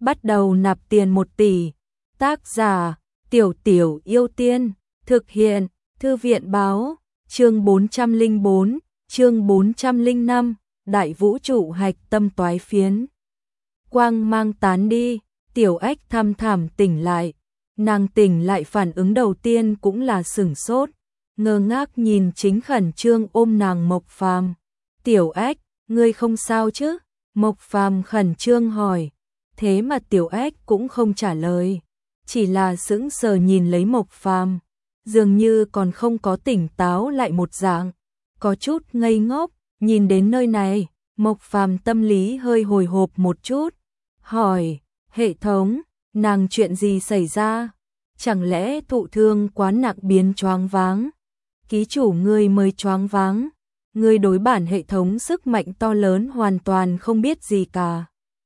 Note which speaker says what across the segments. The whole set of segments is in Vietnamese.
Speaker 1: bắt đầu nạp tiền 1 tỷ. Tác giả: Tiểu Tiểu Yêu Tiên. Thực hiện: Thư viện báo. Chương 404, chương 405, Đại Vũ Trụ Hạch Tâm Toái Phiến. Quang mang tán đi, Tiểu Ách thăm thẳm tỉnh lại. Nàng tỉnh lại phản ứng đầu tiên cũng là sửng sốt, ngơ ngác nhìn chính khẩn trương ôm nàng Mộc Phàm. Tiểu Ách, ngươi không sao chứ? Mộc Phàm khẩn trương hỏi. Thế mà Tiểu Ách cũng không trả lời, chỉ là sững sờ nhìn lấy Mộc Phàm, dường như còn không có tỉnh táo lại một dạng, có chút ngây ngốc. Nhìn đến nơi này, Mộc Phàm tâm lý hơi hồi hộp một chút, hỏi: hệ thống, nàng chuyện gì xảy ra? Chẳng lẽ thụ thương quá nặng biến choáng váng? Ký chủ ngươi mới choáng váng, ngươi đối bản hệ thống sức mạnh to lớn hoàn toàn không biết gì cả.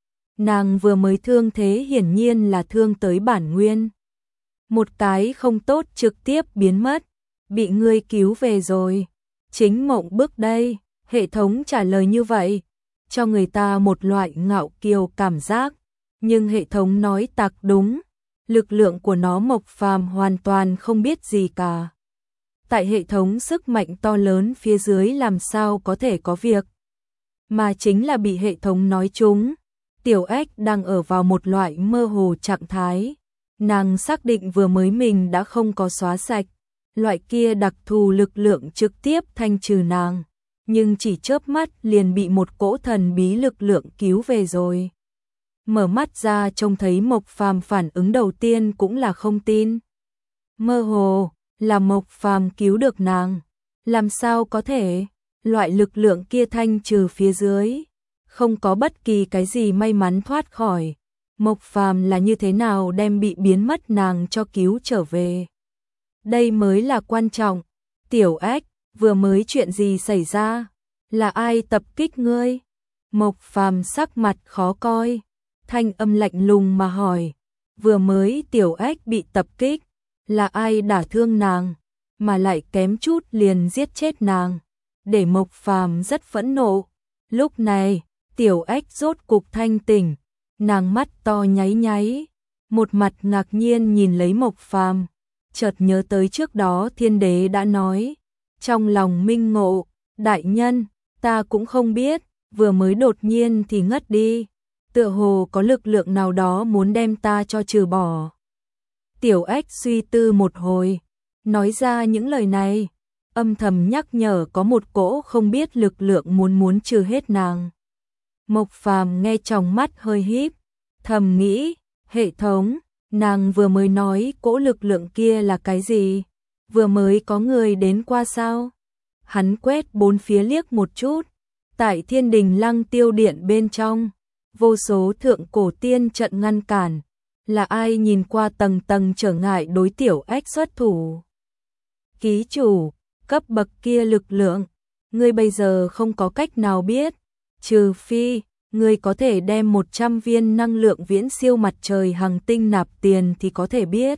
Speaker 1: Nàng vừa mới thương thế hiển nhiên là thương tới bản nguyên. Một cái không tốt trực tiếp biến mất, bị ngươi cứu về rồi. Chính mộng bước đây, hệ thống trả lời như vậy, cho người ta một loại ngạo kiều cảm giác, nhưng hệ thống nói tặc đúng, lực lượng của nó Mộc Phàm hoàn toàn không biết gì cả. Tại hệ thống sức mạnh to lớn phía dưới làm sao có thể có việc, mà chính là bị hệ thống nói trúng. Tiểu Ách đang ở vào một loại mơ hồ trạng thái, nàng xác định vừa mới mình đã không có xóa sạch, loại kia đặc thù lực lượng trực tiếp thanh trừ nàng, nhưng chỉ chớp mắt liền bị một cỗ thần bí lực lượng cứu về rồi. Mở mắt ra trông thấy Mộc Phàm, phản ứng đầu tiên cũng là không tin. Mơ hồ, là Mộc Phàm cứu được nàng, làm sao có thể? Loại lực lượng kia thanh trừ phía dưới, không có bất kỳ cái gì may mắn thoát khỏi. Mộc Phàm là như thế nào đem bị biến mất nàng cho cứu trở về? Đây mới là quan trọng. Tiểu Ách, vừa mới chuyện gì xảy ra? Là ai tập kích ngươi? Mộc Phàm sắc mặt khó coi, thanh âm lạnh lùng mà hỏi. Vừa mới Tiểu Ách bị tập kích, là ai đả thương nàng, mà lại kém chút liền giết chết nàng, để Mộc Phàm rất phẫn nộ. Lúc này, Tiểu Ách rốt cục thanh tỉnh, nàng mắt to nháy nháy, một mặt ngạc nhiên nhìn lấy Mộc Phàm, chợt nhớ tới trước đó Thiên Đế đã nói, trong lòng minh ngộ, đại nhân, ta cũng không biết, vừa mới đột nhiên thì ngất đi, tựa hồ có lực lượng nào đó muốn đem ta cho trừ bỏ. Tiểu Ách suy tư một hồi, nói ra những lời này, âm thầm nhắc nhở có một cỗ không biết lực lượng muốn trừ hết nàng. Mộc Phàm nghe trong mắt hơi híp, thầm nghĩ, hệ thống, nàng vừa mới nói cỗ lực lượng kia là cái gì? Vừa mới có người đến qua sao? Hắn quét bốn phía liếc một chút, tại Thiên Đình Lăng Tiêu Điện bên trong, vô số thượng cổ tiên trận ngăn cản, là ai nhìn qua tầng tầng trở ngại đối Tiểu Ách xuất thủ? Ký chủ, cấp bậc kia lực lượng, ngươi bây giờ không có cách nào biết, trừ phi ngươi có thể đem 100 viên năng lượng viễn siêu mặt trời hành tinh nạp tiền thì có thể biết.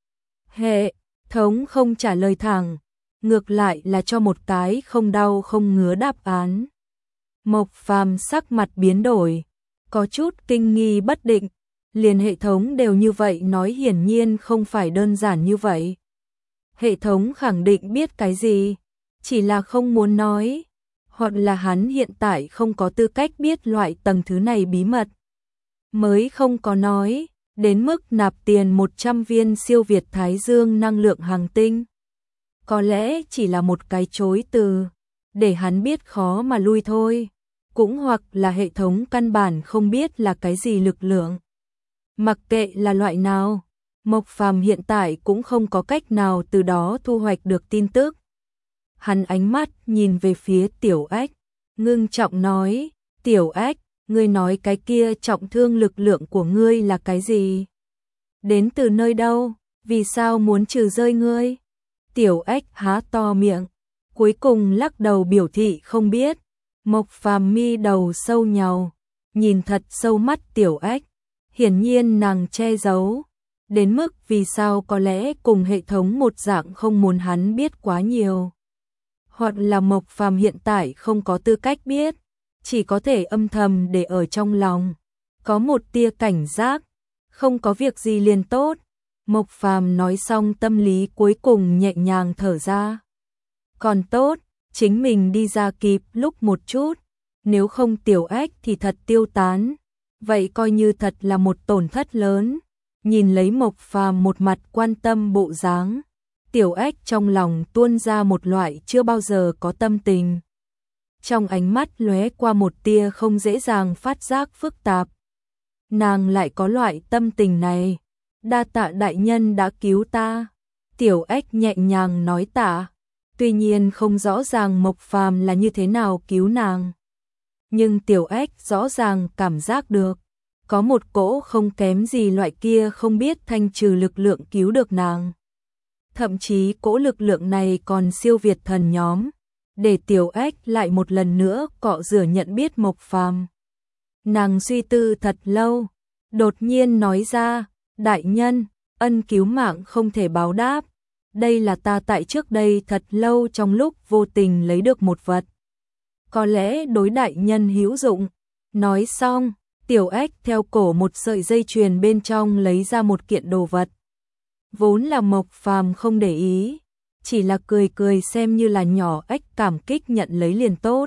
Speaker 1: Hệ thống không trả lời thẳng, ngược lại là cho một cái không đau không ngứa đáp án. Mộc Phàm sắc mặt biến đổi, có chút kinh nghi bất định, liền hệ thống đều như vậy nói hiển nhiên không phải đơn giản như vậy. Hệ thống khẳng định biết cái gì, chỉ là không muốn nói, hoặc là hắn hiện tại không có tư cách biết loại tầng thứ này bí mật, mới không có nói, đến mức nạp tiền 100 viên siêu việt Thái Dương năng lượng hành tinh. Có lẽ chỉ là một cái chối từ, để hắn biết khó mà lui thôi, cũng hoặc là hệ thống căn bản không biết là cái gì lực lượng. Mặc kệ là loại nào, Mộc Phàm hiện tại cũng không có cách nào từ đó thu hoạch được tin tức. Hắn ánh mắt nhìn về phía Tiểu Ách, ngưng trọng nói, Tiểu Ách, ngươi nói cái kia trọng thương lực lượng của ngươi là cái gì? Đến từ nơi đâu? Vì sao muốn trừ rơi ngươi? Tiểu Ách há to miệng, cuối cùng lắc đầu biểu thị không biết. Mộc Phàm mi đầu sâu nhàu, nhìn thật sâu mắt Tiểu Ách, hiển nhiên nàng che giấu, đến mức vì sao có lẽ cùng hệ thống một dạng không muốn hắn biết quá nhiều. Hoặc là Mộc Phàm hiện tại không có tư cách biết, chỉ có thể âm thầm để ở trong lòng. có một tia cảnh giác, không có việc gì liền tốt. Mộc Phàm nói xong tâm lý cuối cùng nhẹ nhàng thở ra. Còn tốt, chính mình đi ra kịp lúc một chút, nếu không Tiểu Ách thì thật tiêu tán, vậy coi như thật là một tổn thất lớn. Nhìn lấy Mộc Phàm một mặt quan tâm bộ dáng, Tiểu Ách trong lòng tuôn ra một loại chưa bao giờ có tâm tình. Trong ánh mắt lóe qua một tia không dễ dàng phát giác phức tạp. Nàng lại có loại tâm tình này, đa tạ đại nhân đã cứu ta. Tiểu Ách nhẹ nhàng nói tạ, tuy nhiên không rõ ràng Mộc Phàm là như thế nào cứu nàng. Nhưng Tiểu Ách rõ ràng cảm giác được, có một cỗ không kém gì loại kia không biết thanh trừ lực lượng cứu được nàng. Thậm chí cỗ lực lượng này còn siêu việt thần nhóm, để Tiểu Ách lại một lần nữa cọ rửa nhận biết Mộc Phàm. Nàng suy tư thật lâu, đột nhiên nói ra, đại nhân, ân cứu mạng không thể báo đáp. Đây là ta tại trước đây thật lâu trong lúc vô tình lấy được một vật. Có lẽ đối đại nhân hữu dụng. Nói xong, Tiểu Ách theo cổ một sợi dây chuyền bên trong lấy ra một kiện đồ vật. Vốn là Mộc Phàm không để ý, chỉ là cười cười xem như là nhỏ Ách cảm kích nhận lấy liền tốt.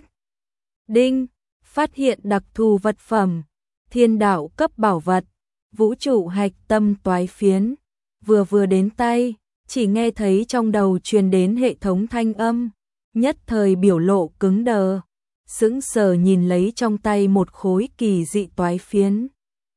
Speaker 1: Đinh, phát hiện đặc thù vật phẩm, thiên đạo cấp bảo vật, vũ trụ hạch tâm toái phiến. Vừa đến tay, chỉ nghe thấy trong đầu truyền đến hệ thống thanh âm, nhất thời biểu lộ cứng đờ, sững sờ nhìn lấy trong tay một khối kỳ dị toái phiến.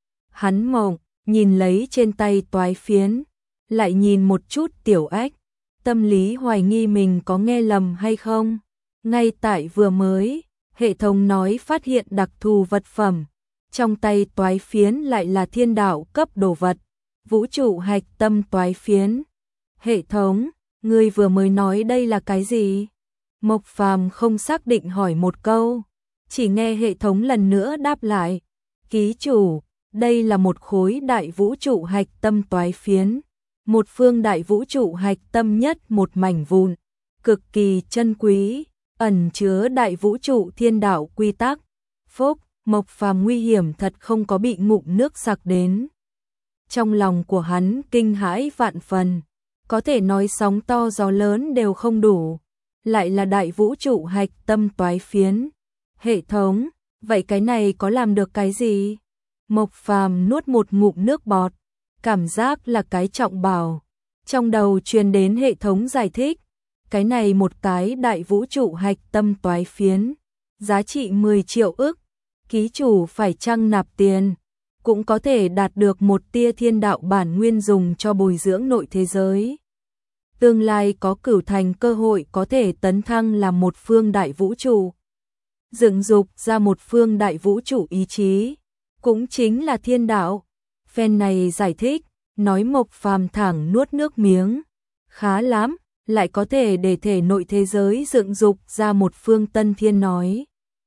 Speaker 1: Hắn mộng, nhìn lấy trên tay toái phiến, lại nhìn một chút Tiểu Ách, tâm lý hoài nghi mình có nghe lầm hay không. Ngay tại vừa mới, hệ thống nói phát hiện đặc thù vật phẩm, trong tay toái phiến lại là thiên đạo cấp đồ vật, vũ trụ hạch tâm toái phiến. Hệ thống, ngươi vừa mới nói đây là cái gì? Mộc Phàm không xác định hỏi một câu, chỉ nghe hệ thống lần nữa đáp lại, ký chủ, đây là một khối đại vũ trụ hạch tâm toái phiến, một phương đại vũ trụ hạch tâm nhất một mảnh vụn, cực kỳ chân quý, ẩn chứa đại vũ trụ thiên đạo quy tắc. Phốc, Mộc Phàm nguy hiểm thật không có bị ngụm nước sặc đến. Trong lòng của hắn kinh hãi vạn phần, có thể nói sóng to gió lớn đều không đủ, lại là đại vũ trụ hạch tâm toái phiến. Hệ thống, vậy cái này có làm được cái gì? Mộc Phàm nuốt một ngụm nước bọt, cảm giác là cái trọng bảo. Trong đầu truyền đến hệ thống giải thích, cái này một cái đại vũ trụ hạch tâm toái phiến, giá trị 10 triệu ức, ký chủ phải chăng nạp tiền, cũng có thể đạt được một tia thiên đạo bản nguyên dùng cho bồi dưỡng nội thế giới. Tương lai có cửu thành cơ hội có thể tấn thăng làm một phương đại vũ trụ, dựng dục ra một phương đại vũ trụ ý chí, cũng chính là thiên đạo. Phen này giải thích, nói Mộc Phàm thẳng nuốt nước miếng, khá lắm, lại có thể để thể nội thế giới dựng dục ra một phương tân thiên nói.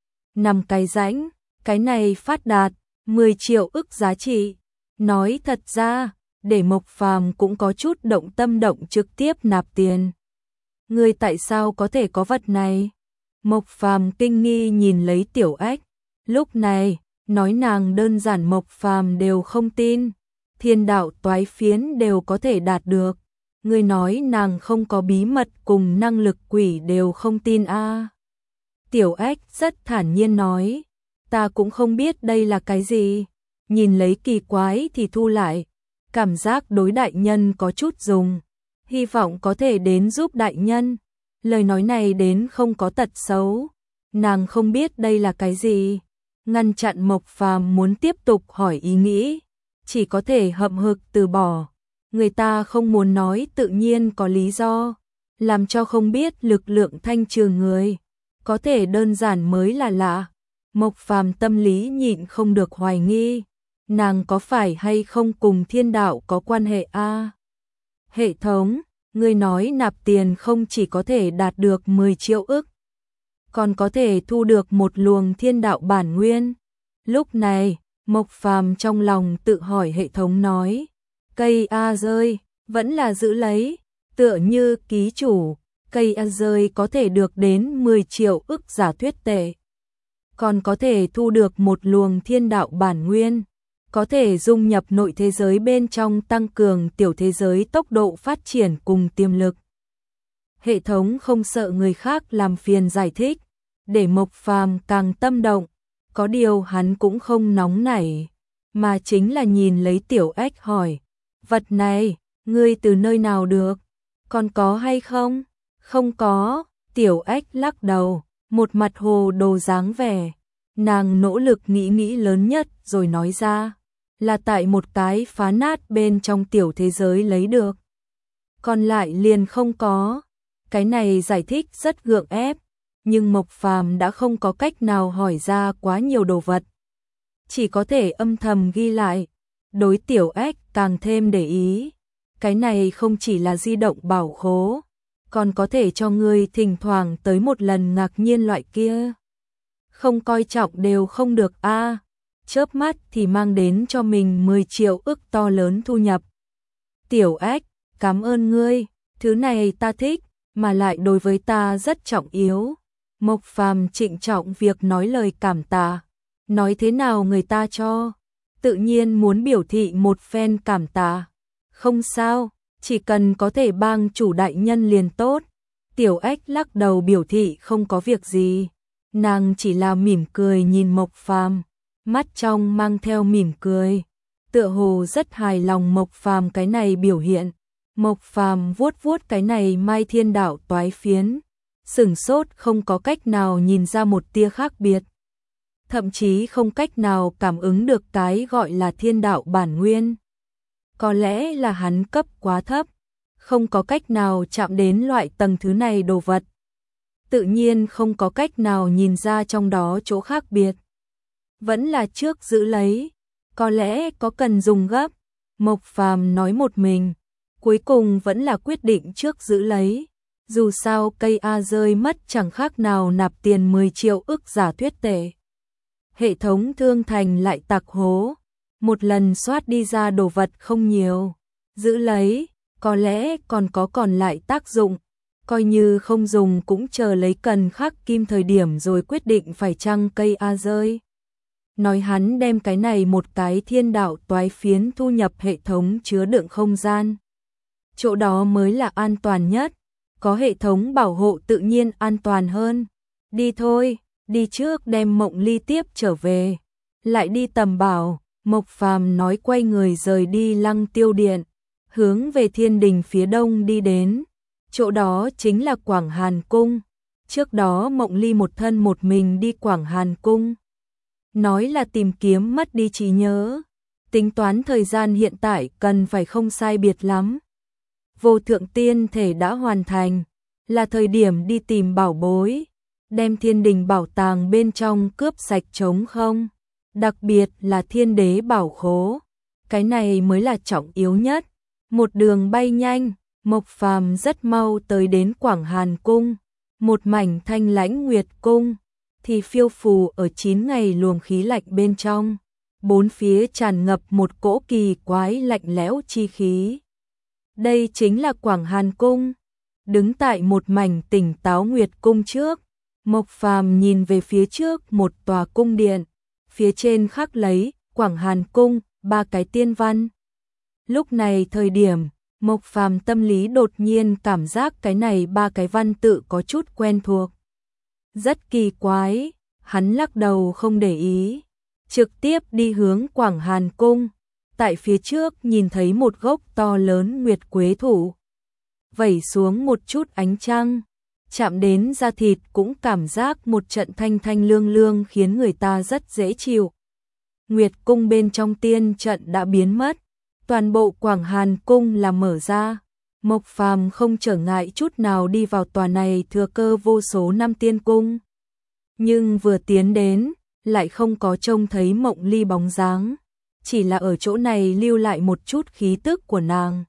Speaker 1: 5 cái rãnh, cái này phát đạt, 10 triệu ức giá trị. Nói thật ra, để Mộc Phàm cũng có chút động tâm động trực tiếp nạp tiền. Ngươi tại sao có thể có vật này? Mộc Phàm kinh nghi nhìn lấy Tiểu Ách, lúc này, nói nàng đơn giản Mộc Phàm đều không tin, thiên đạo toái phiến đều có thể đạt được. Ngươi nói nàng không có bí mật cùng năng lực quỷ đều không tin a. Tiểu Ách rất thản nhiên nói, ta cũng không biết đây là cái gì, nhìn lấy kỳ quái thì thu lại, cảm giác đối đại nhân có chút dùng, hy vọng có thể đến giúp đại nhân. Lời nói này đến không có tật xấu, nàng không biết đây là cái gì, ngăn chặn Mộc Phàm muốn tiếp tục hỏi ý nghĩ, chỉ có thể hậm hực từ bỏ. Người ta không muốn nói tự nhiên có lý do, làm cho không biết lực lượng thanh trừ người, có thể đơn giản mới là lạ. Mộc Phàm tâm lý nhịn không được hoài nghi, nàng có phải hay không cùng thiên đạo có quan hệ a? Hệ thống, ngươi nói nạp tiền không chỉ có thể đạt được 10 triệu ức, còn có thể thu được một luồng thiên đạo bản nguyên. Lúc này, Mộc Phàm trong lòng tự hỏi hệ thống nói, cây A rơi, vẫn là giữ lấy, tựa như ký chủ, cây A rơi có thể được đến 10 triệu ức giả thuyết tệ, còn có thể thu được một luồng thiên đạo bản nguyên, có thể dung nhập nội thế giới bên trong, tăng cường tiểu thế giới tốc độ phát triển cùng tiềm lực. Hệ thống không sợ người khác làm phiền giải thích, để Mộc Phàm càng tâm động, có điều hắn cũng không nóng nảy, mà chính là nhìn lấy Tiểu Ếch hỏi, vật này, ngươi từ nơi nào được, còn có hay không? Không có, Tiểu Ếch lắc đầu, một mặt hồ đồ dáng vẻ, nàng nỗ lực nghĩ lớn nhất rồi nói ra, là tại một cái phá nát bên trong tiểu thế giới lấy được. Còn lại liền không có. Cái này giải thích rất gượng ép, nhưng Mộc Phàm đã không có cách nào hỏi ra quá nhiều đồ vật. Chỉ có thể âm thầm ghi lại, đối Tiểu Ếch càng thêm để ý. Cái này không chỉ là di động bảo khố, còn có thể cho ngươi thỉnh thoảng tới một lần ngạc nhiên loại kia. Không coi trọng đều không được a. Chớp mắt thì mang đến cho mình 10 triệu ức to lớn thu nhập. Tiểu Ếch, cảm ơn ngươi, thứ này ta thích, mà lại đối với ta rất trọng yếu. Mộc Phàm trịnh trọng việc nói lời cảm tạ, nói thế nào người ta cho, tự nhiên muốn biểu thị một phen cảm tạ. Không sao, chỉ cần có thể bang chủ đại nhân liền tốt. Tiểu Ếch lắc đầu biểu thị không có việc gì, nàng chỉ là mỉm cười nhìn Mộc Phàm, mắt trong mang theo mỉm cười, tựa hồ rất hài lòng Mộc Phàm cái này biểu hiện. Mộc Phàm vuốt vuốt cái này Mai Thiên Đạo toái phiến, sửng sốt không có cách nào nhìn ra một tia khác biệt. Thậm chí không cách nào cảm ứng được cái gọi là thiên đạo bản nguyên. Có lẽ là hắn cấp quá thấp, không có cách nào chạm đến loại tầng thứ này đồ vật. Tự nhiên không có cách nào nhìn ra trong đó chỗ khác biệt. Vẫn là trước giữ lấy, có lẽ có cần dùng gấp. Mộc Phàm nói một mình, cuối cùng vẫn là quyết định trước giữ lấy. Dù sao cây A rơi mất chẳng khác nào nạp tiền 10 triệu ức giả thuyết tệ. Hệ thống thương thành lại tạc hố, một lần soát đi ra đồ vật không nhiều. Giữ lấy, có lẽ còn lại tác dụng, coi như không dùng cũng chờ lấy cần khắc kim thời điểm rồi quyết định phải chăng cây A rơi. Nói hắn đem cái này một cái thiên đạo toái phiến thu nhập hệ thống chứa đựng không gian. Chỗ đó mới là an toàn nhất, có hệ thống bảo hộ tự nhiên an toàn hơn. Đi thôi, đi trước đem Mộng Ly tiếp trở về. Lại đi tầm bảo, Mộc Phàm nói quay người rời đi Lăng Tiêu Điện, hướng về thiên đình phía đông đi đến. Chỗ đó chính là Quảng Hàn Cung. Trước đó Mộng Ly một thân một mình đi Quảng Hàn Cung. Nói là tìm kiếm mất đi trí nhớ. Tính toán thời gian hiện tại cần phải không sai biệt lắm. Vô thượng tiên thể đã hoàn thành, là thời điểm đi tìm bảo bối, đem thiên đình bảo tàng bên trong cướp sạch trống không, đặc biệt là thiên đế bảo khố, cái này mới là trọng yếu nhất. Một đường bay nhanh, Mộc Phàm rất mau tới đến Quảng Hàn Cung, một mảnh thanh lãnh nguyệt cung, thì phiêu phù ở 9 ngày luồng khí lạnh bên trong, bốn phía tràn ngập một cỗ kỳ quái lạnh lẽo chi khí. Đây chính là Quảng Hàn Cung. Đứng tại một mảnh tỉnh táo nguyệt cung trước, Mộc Phàm nhìn về phía trước một tòa cung điện, phía trên khắc lấy Quảng Hàn Cung, 3 cái tiên văn. Lúc này thời điểm, Mộc Phàm tâm lý đột nhiên cảm giác cái này 3 cái văn tự có chút quen thuộc. Rất kỳ quái, hắn lắc đầu không để ý, trực tiếp đi hướng Quảng Hàn Cung. Tại phía trước nhìn thấy một gốc to lớn nguyệt quế thụ, vẩy xuống một chút ánh trăng, chạm đến da thịt cũng cảm giác một trận thanh thanh lương lương khiến người ta rất dễ chịu. Nguyệt cung bên trong tiên trận đã biến mất, toàn bộ Quảng Hàn Cung là mở ra. Mộc Phàm không trở ngại chút nào đi vào tòa này thừa cơ vô số năm tiên cung. Nhưng vừa tiến đến, lại không có trông thấy Mộng Ly bóng dáng, chỉ là ở chỗ này lưu lại một chút khí tức của nàng.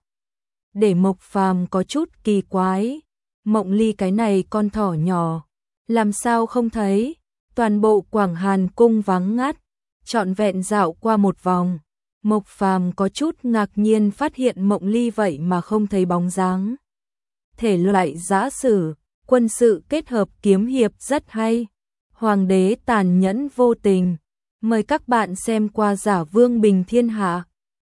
Speaker 1: Để Mộc Phàm có chút kỳ quái, Mộng Ly cái này con thỏ nhỏ, làm sao không thấy? Toàn bộ Quảng Hàn Cung vắng ngắt, trọn vẹn dạo qua một vòng, Mộc Phàm có chút ngạc nhiên phát hiện Mộng Ly vậy mà không thấy bóng dáng. Thể loại giã sử, quân sự kết hợp kiếm hiệp rất hay. Hoàng đế tàn nhẫn vô tình, Mời các bạn xem qua Giả Vương Bình Thiên Hạ.